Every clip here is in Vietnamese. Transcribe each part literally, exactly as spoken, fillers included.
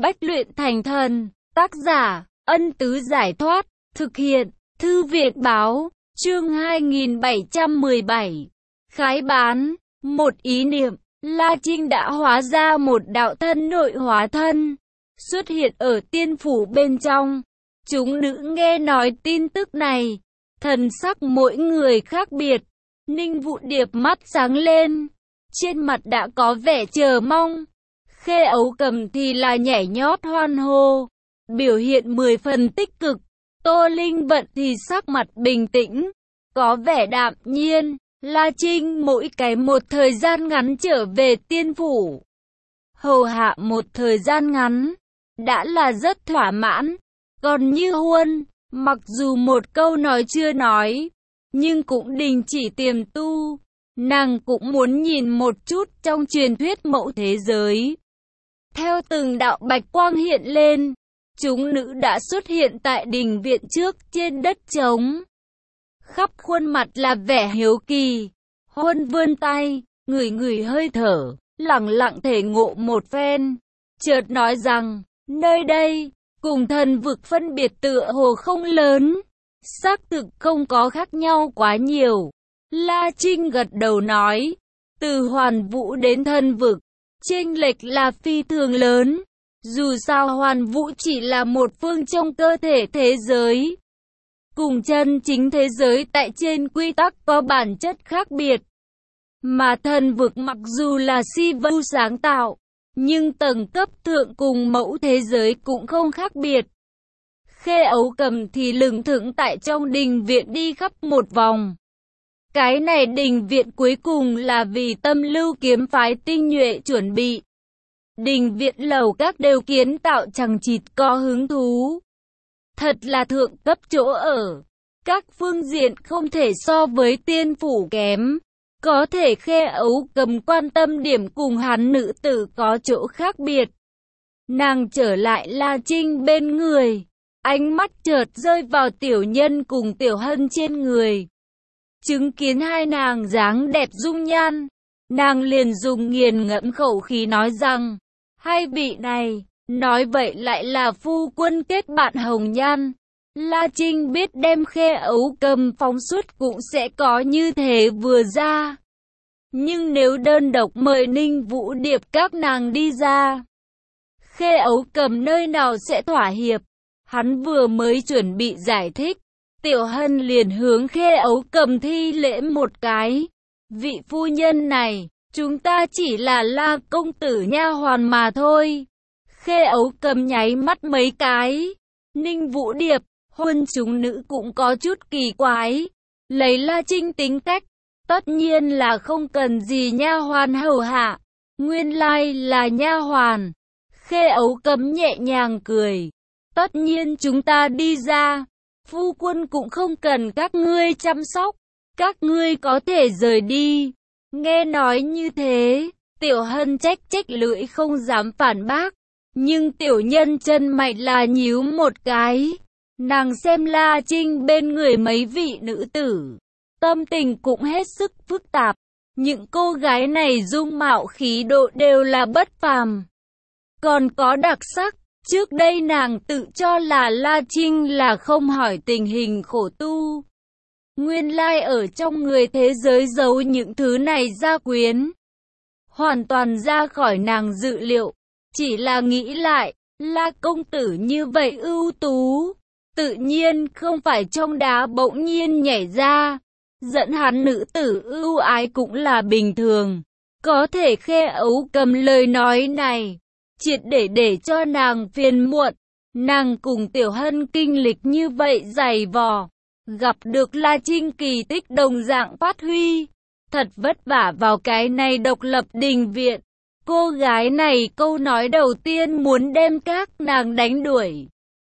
Bách luyện thành thần, tác giả, Ân Tứ Giải Thoát, thực hiện, Thư Viện Báo, chương hai nghìn bảy trăm mười bảy. Khái bán, một ý niệm, La Trinh đã hóa ra một đạo thân nội hóa thân, xuất hiện ở tiên phủ bên trong. Chúng nữ nghe nói tin tức này, thần sắc mỗi người khác biệt. Ninh Vũ Điệp mắt sáng lên, trên mặt đã có vẻ chờ mong. Khê Ấu Cầm thì là nhảy nhót hoan hô, biểu hiện mười phần tích cực. Tô Linh Vận thì sắc mặt bình tĩnh, có vẻ đạm nhiên. La Trinh mỗi cái một thời gian ngắn trở về tiên phủ, hầu hạ một thời gian ngắn, đã là rất thỏa mãn. Còn Như Huân, mặc dù một câu nói chưa nói, nhưng cũng đình chỉ tiềm tu. Nàng cũng muốn nhìn một chút trong truyền thuyết mẫu thế giới. Theo từng đạo bạch quang hiện lên, chúng nữ đã xuất hiện tại đình viện trước trên đất trống. Khắp khuôn mặt là vẻ hiếu kỳ. Huân vươn tay, ngửi ngửi hơi thở, lẳng lặng thể ngộ một phen. Chợt nói rằng, nơi đây, cùng thần vực phân biệt tựa hồ không lớn. Xác thực không có khác nhau quá nhiều. La Trinh gật đầu nói, từ Hoàn Vũ đến thần vực, chênh lệch là phi thường lớn. Dù sao Hoàn Vũ chỉ là một phương trong cơ thể thế giới, cùng chân chính thế giới tại trên quy tắc có bản chất khác biệt. Mà thần vực mặc dù là si vu sáng tạo, nhưng tầng cấp thượng cùng mẫu thế giới cũng không khác biệt. Khê Ấu Cầm thì lững thững tại trong đình viện đi khắp một vòng. Cái này đình viện cuối cùng là vì Tâm Lưu kiếm phái tinh nhuệ chuẩn bị. Đình viện lầu các đều kiến tạo chằng chịt có hứng thú. Thật là thượng cấp chỗ ở. Các phương diện không thể so với tiên phủ kém. Có thể Khê Ấu Cầm quan tâm điểm cùng hắn nữ tử có chỗ khác biệt. Nàng trở lại La Trinh bên người. Ánh mắt chợt rơi vào Tiểu Nhân cùng Tiểu Hân trên người. Chứng kiến hai nàng dáng đẹp dung nhan, nàng liền dùng nghiền ngẫm khẩu khí nói rằng, hai vị này, nói vậy lại là phu quân kết bạn hồng nhan. La Trinh biết đem Khê Ấu Cầm phóng xuất cũng sẽ có như thế vừa ra. Nhưng nếu đơn độc mời Ninh Vũ Điệp các nàng đi ra, Khê Ấu Cầm nơi nào sẽ thỏa hiệp. Hắn vừa mới chuẩn bị giải thích, Tiểu Hân liền hướng Khê Ấu Cầm thi lễ một cái. Vị phu nhân này, chúng ta chỉ là La công tử nha hoàn mà thôi. Khê Ấu Cầm nháy mắt mấy cái. Ninh Vũ Điệp, Huân chúng nữ cũng có chút kỳ quái. Lấy La Trinh tính cách, tất nhiên là không cần gì nha hoàn hầu hạ. Nguyên lai là nha hoàn. Khê Ấu Cầm nhẹ nhàng cười. Tất nhiên chúng ta đi ra, phu quân cũng không cần các ngươi chăm sóc, các ngươi có thể rời đi. Nghe nói như thế, Tiểu Hân trách trách lưỡi không dám phản bác, nhưng Tiểu Nhân chân mày là nhíu một cái. Nàng xem La Trinh bên người mấy vị nữ tử, tâm tình cũng hết sức phức tạp. Những cô gái này dung mạo khí độ đều là bất phàm, còn có đặc sắc. Trước đây nàng tự cho là La Trinh là không hỏi tình hình khổ tu. Nguyên lai ở trong người thế giới giấu những thứ này gia quyến. Hoàn toàn ra khỏi nàng dự liệu. Chỉ là nghĩ lại, La công tử như vậy ưu tú, tự nhiên không phải trong đá bỗng nhiên nhảy ra. Dẫn hắn nữ tử ưu ái cũng là bình thường. Có thể Khê Ấu Cầm lời nói này triệt để để cho nàng phiền muộn. Nàng cùng Tiểu Hân kinh lịch như vậy dày vò, gặp được La Trinh kỳ tích đồng dạng phát huy, thật vất vả vào cái này độc lập đình viện. Cô gái này câu nói đầu tiên muốn đem các nàng đánh đuổi.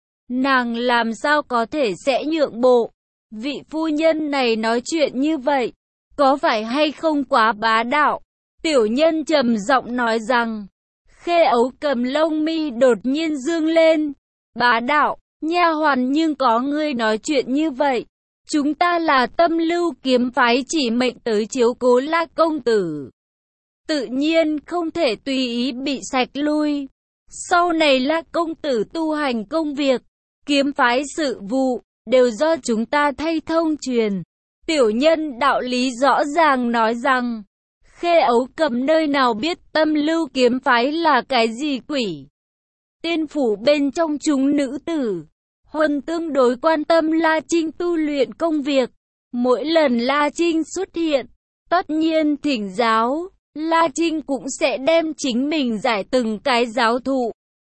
Nàng làm sao có thể sẽ nhượng bộ? Vị phu nhân này nói chuyện như vậy, có phải hay không quá bá đạo? Tiểu Nhân trầm giọng nói rằng. Khê Ấu Cầm lông mi đột nhiên dương lên. Bá đạo, nha hoàn nhưng có ngươi nói chuyện như vậy. Chúng ta là Tâm Lưu kiếm phái chỉ mệnh tới chiếu cố La công tử, tự nhiên không thể tùy ý bị sạch lui. Sau này là công tử tu hành công việc, kiếm phái sự vụ, đều do chúng ta thay thông truyền. Tiểu nhân đạo lý rõ ràng nói rằng, Khê Ấu Cầm nơi nào biết tâm lưu kiếm phái là cái gì quỷ. Tiên phủ bên trong chúng nữ tử, Huân tương đối quan tâm La Trinh tu luyện công việc. Mỗi lần La Trinh xuất hiện, tất nhiên thỉnh giáo, La Trinh cũng sẽ đem chính mình giải từng cái giáo thụ.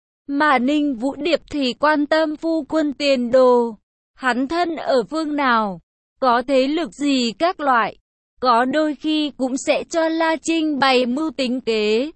Mà Ninh Vũ Điệp thì quan tâm phu quân tiền đồ, hắn thân ở phương nào, có thế lực gì các loại, có đôi khi cũng sẽ cho La Trinh bày mưu tính kế.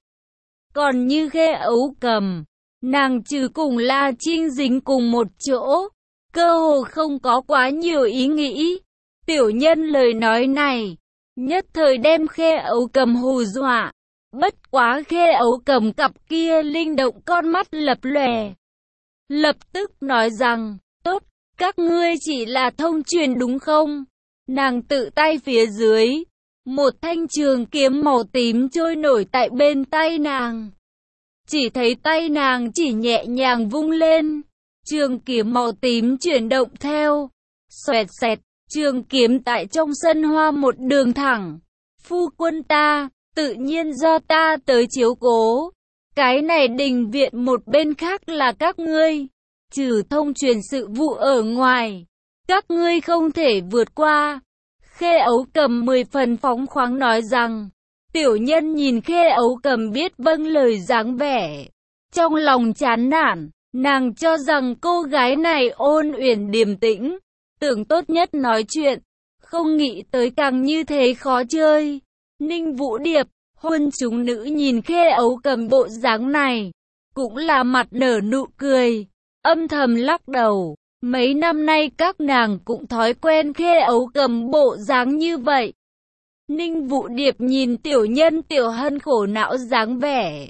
Còn như Khê Ấu Cầm, nàng trừ cùng La Trinh dính cùng một chỗ, cơ hồ không có quá nhiều ý nghĩ. Tiểu nhân lời nói này, nhất thời đem Khê Ấu Cầm hù dọa. Bất quá Khê Ấu Cầm cặp kia linh động con mắt lập lòe, lập tức nói rằng, tốt, các ngươi chỉ là thông truyền đúng không? Nàng tự tay phía dưới, một thanh trường kiếm màu tím trôi nổi tại bên tay nàng. Chỉ thấy tay nàng chỉ nhẹ nhàng vung lên, trường kiếm màu tím chuyển động theo, xoẹt xẹt, trường kiếm tại trong sân hoa một đường thẳng. Phu quân ta, tự nhiên do ta tới chiếu cố. Cái này đình viện một bên khác là các ngươi, trừ thông truyền sự vụ ở ngoài, các ngươi không thể vượt qua. Khê Ấu Cầm mười phần phóng khoáng nói rằng, tiểu nhân nhìn Khê Ấu Cầm biết vâng lời dáng vẻ, trong lòng chán nản, nàng cho rằng cô gái này ôn uyển điềm tĩnh, tưởng tốt nhất nói chuyện, không nghĩ tới càng như thế khó chơi. Ninh Vũ Điệp, huân chúng nữ nhìn Khê Ấu Cầm bộ dáng này, cũng là mặt nở nụ cười, âm thầm lắc đầu. Mấy năm nay các nàng cũng thói quen Khê Ấu Cầm bộ dáng như vậy. Ninh Vũ Điệp nhìn tiểu nhân tiểu hân khổ não dáng vẻ.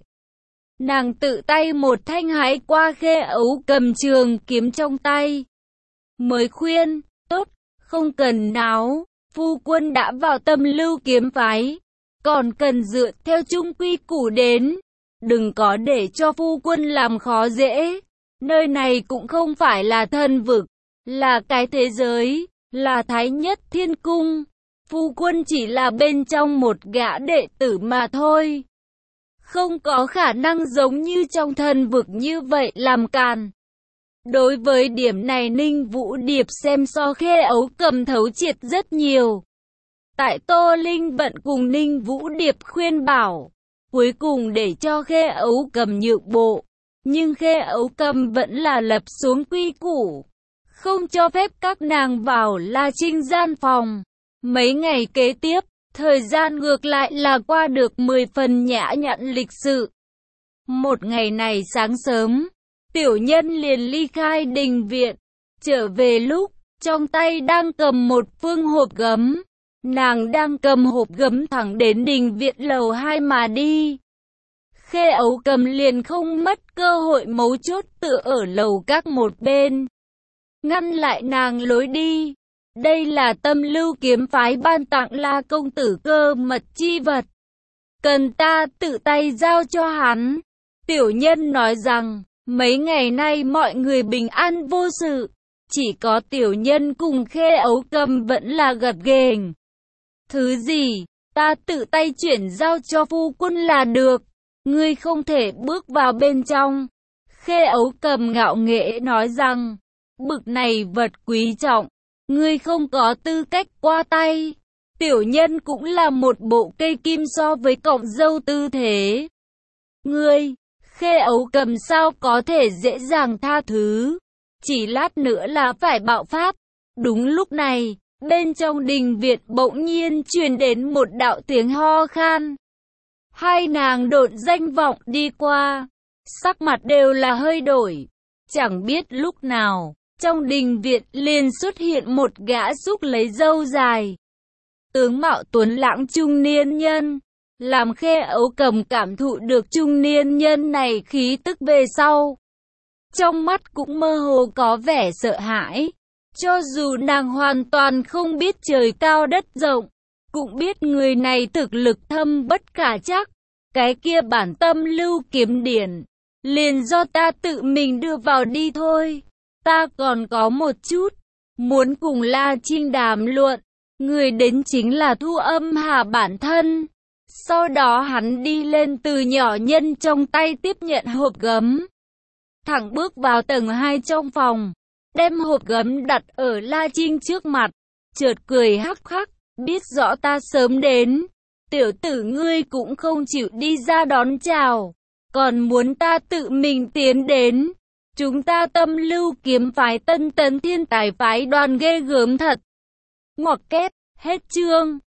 Nàng tự tay một thanh hái qua Khê Ấu Cầm trường kiếm trong tay. Mới khuyên, tốt, không cần náo, phu quân đã vào tâm lưu kiếm phái, còn cần dựa theo chung quy củ đến, đừng có để cho phu quân làm khó dễ. Nơi này cũng không phải là thần vực, là cái thế giới, là Thái Nhất Thiên Cung. Phu quân chỉ là bên trong một gã đệ tử mà thôi. Không có khả năng giống như trong thần vực như vậy làm càn. Đối với điểm này Ninh Vũ Điệp xem so Khê Ấu Cầm thấu triệt rất nhiều. Tại Tô Linh Vận cùng Ninh Vũ Điệp khuyên bảo, cuối cùng để cho Khê Ấu Cầm nhượng bộ. Nhưng Khê Ấu Cầm vẫn là lập xuống quy củ, không cho phép các nàng vào La Trinh gian phòng. Mấy ngày kế tiếp, thời gian ngược lại là qua được mười phần nhã nhặn lịch sự. Một ngày này sáng sớm, tiểu nhân liền ly khai đình viện, trở về lúc, trong tay đang cầm một phương hộp gấm. Nàng đang cầm hộp gấm thẳng đến đình viện lầu hai mà đi. Khê Ấu Cầm liền không mất cơ hội mấu chốt tựa ở lầu các một bên, ngăn lại nàng lối đi. Đây là tâm lưu kiếm phái ban tặng La công tử cơ mật chi vật, cần ta tự tay giao cho hắn. Tiểu nhân nói rằng, mấy ngày nay mọi người bình an vô sự, chỉ có tiểu nhân cùng Khê Ấu Cầm vẫn là gật ghềnh. Thứ gì, ta tự tay chuyển giao cho phu quân là được, ngươi không thể bước vào bên trong. Khê Ấu Cầm ngạo nghễ nói rằng, bực này vật quý trọng, ngươi không có tư cách qua tay. Tiểu nhân cũng là một bộ cây kim so với cọng dâu tư thế. Ngươi, Khê Ấu Cầm sao có thể dễ dàng tha thứ, chỉ lát nữa là phải bạo phát. Đúng lúc này, bên trong đình viện bỗng nhiên truyền đến một đạo tiếng ho khan. Hai nàng đột danh vọng đi qua, sắc mặt đều là hơi đổi. Chẳng biết lúc nào, trong đình viện liền xuất hiện một gã xúc lấy râu dài, tướng mạo tuấn lãng trung niên nhân. Làm Khê Ấu Cầm cảm thụ được trung niên nhân này khí tức về sau, trong mắt cũng mơ hồ có vẻ sợ hãi. Cho dù nàng hoàn toàn không biết trời cao đất rộng, cũng biết người này thực lực thâm bất khả trắc. Cái kia bản tâm lưu kiếm điển, liền do ta tự mình đưa vào đi thôi. Ta còn có một chút, muốn cùng La Trinh đàm luận. Người đến chính là Thu Âm Hà bản thân. Sau đó hắn đi lên từ nhỏ nhân trong tay tiếp nhận hộp gấm. Thẳng bước vào tầng hai trong phòng. Đem hộp gấm đặt ở La Trinh trước mặt. Chợt cười hắc hắc. Biết rõ ta sớm đến. Tiểu tử ngươi cũng không chịu đi ra đón chào. Còn muốn ta tự mình tiến đến. Chúng ta Tâm Lưu kiếm phái Tân Tấn Thiên Tài phái đoàn ghê gớm thật. Ngoặc kép, hết chương.